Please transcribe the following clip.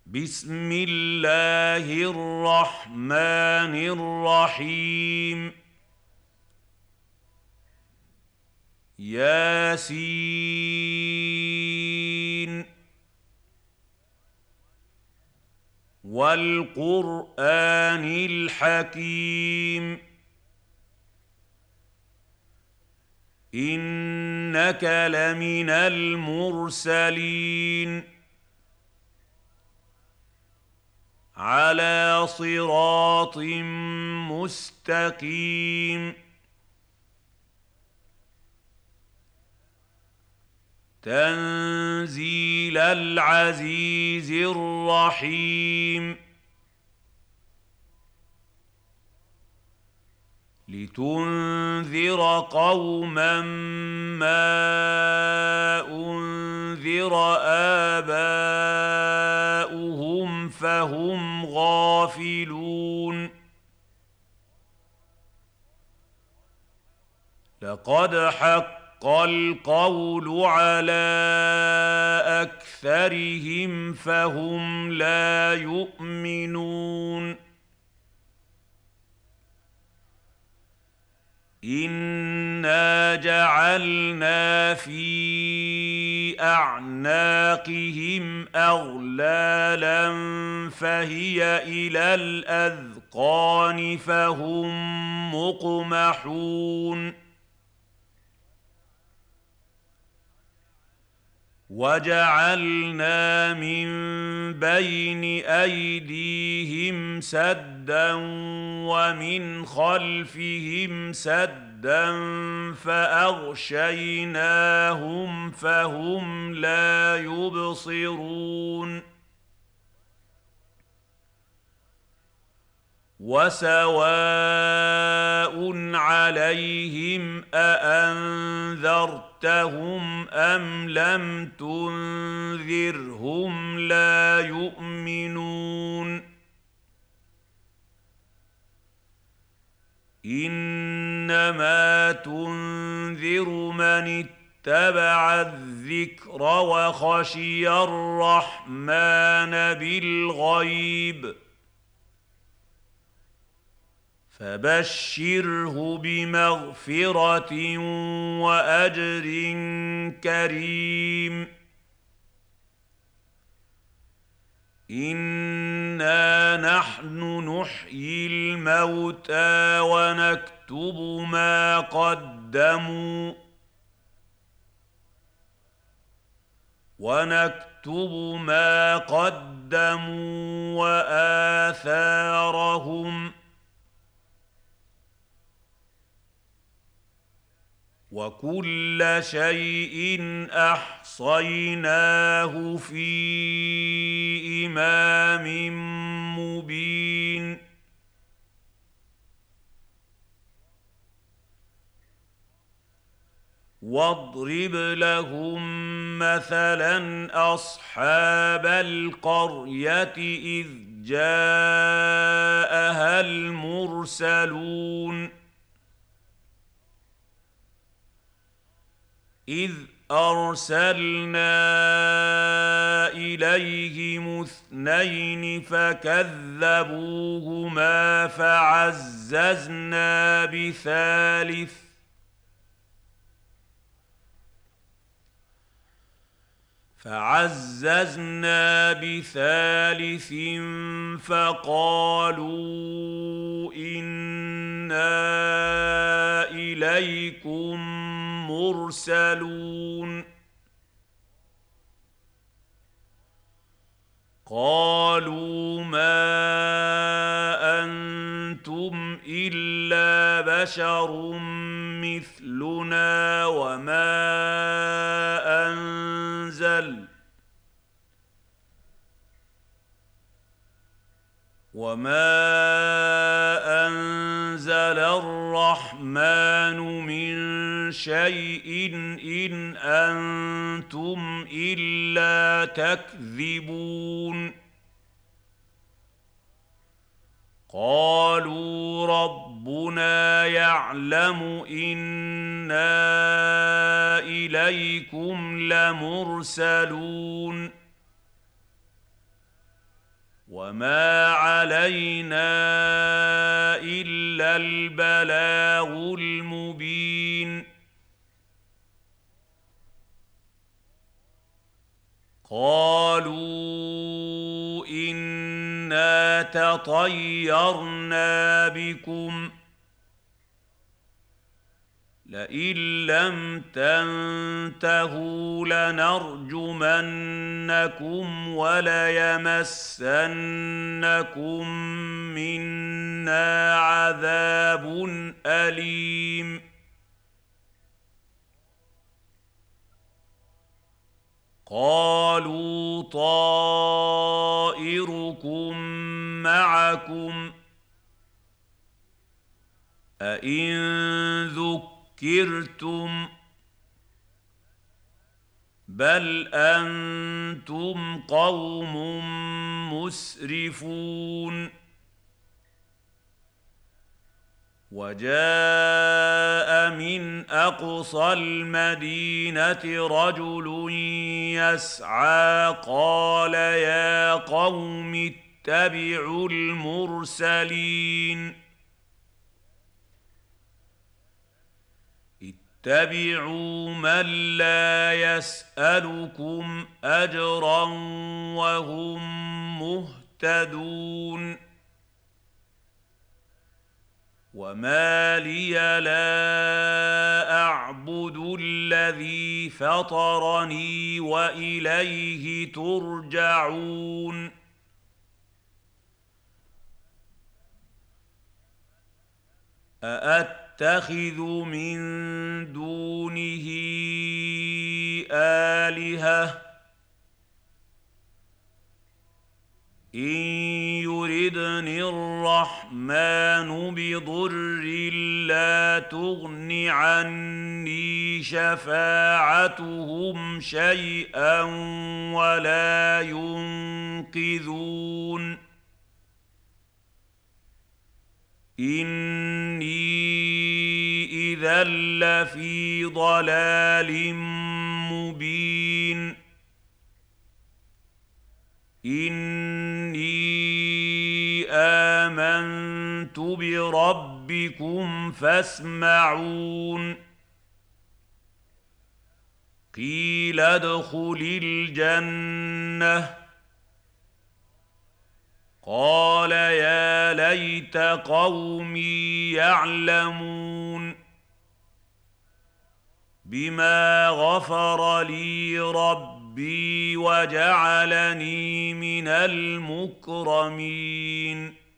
بسم الله الرحمن الرحيم ياسين والقرآن الحكيم إنك لمن المرسلين على صراط مستقيم تنزيل العزيز الرحيم لتنذر قوما ما أنذر آباؤهم فهم غافلون لقد حق القول على أكثرهم فهم لا يؤمنون إنا جعلنا في أعناقهم أغلالا فهي إلى الأذقان فهم مقمحون وجعلنا من بين أيديهم سدا ومن خلفهم سدا فأغشيناهم فهم لا يبصرون وسواء عليهم أأنذرتهم أم لم تنذرهم لا يؤمنون إنما تنذر من اتبع الذكر وخشي الرحمن بالغيب فبشره بمغفرة وأجر كريم إنا نحن نحيي الموتى ونكتب ما قدموا وآثارهم وكل شيء أحصيناه في إمام مبين واضرب لهم مثلا أصحاب القرية إذ جاءها المرسلون إذ أرسلنا إليهم اثنين فكذبوهما فعززنا بثالث فقالوا إنا إليكم مرسلون قالوا ما أنتم إلا بشر مثلنا وما أنزل الرحمن من شيء إن أنتم إلا تكذبون قالوا ربنا يعلم إنا إليكم لمرسلون وما علينا إلا البلاغ المبين قالوا إنا تطيرنا بكم لئن لم تنتهوا لنرجمنكم وليمسنكم منا عذاب أليم قالوا طائركم معكم أئن ذكرتم بل أنتم قوم مسرفون وجاء من أقصى المدينة رجل يسعى قال يا قوم اتبعوا المرسلين اتبعوا من لا يسألكم أجرا وهم مهتدون وما لي لا أعبد الذي فطرني وإليه ترجعون أأتخذ من دونه آلهة إن يردني الرحمن بضر لا تغن عني شفاعتهم شيئا ولا ينقذون إني إذا لفي ضلال مبين إني آمنت بربكم فاسمعون قيل ادخل الجنة قال يا ليت قومي يعلمون بما غفر لي ربي وجعلني من المكرمين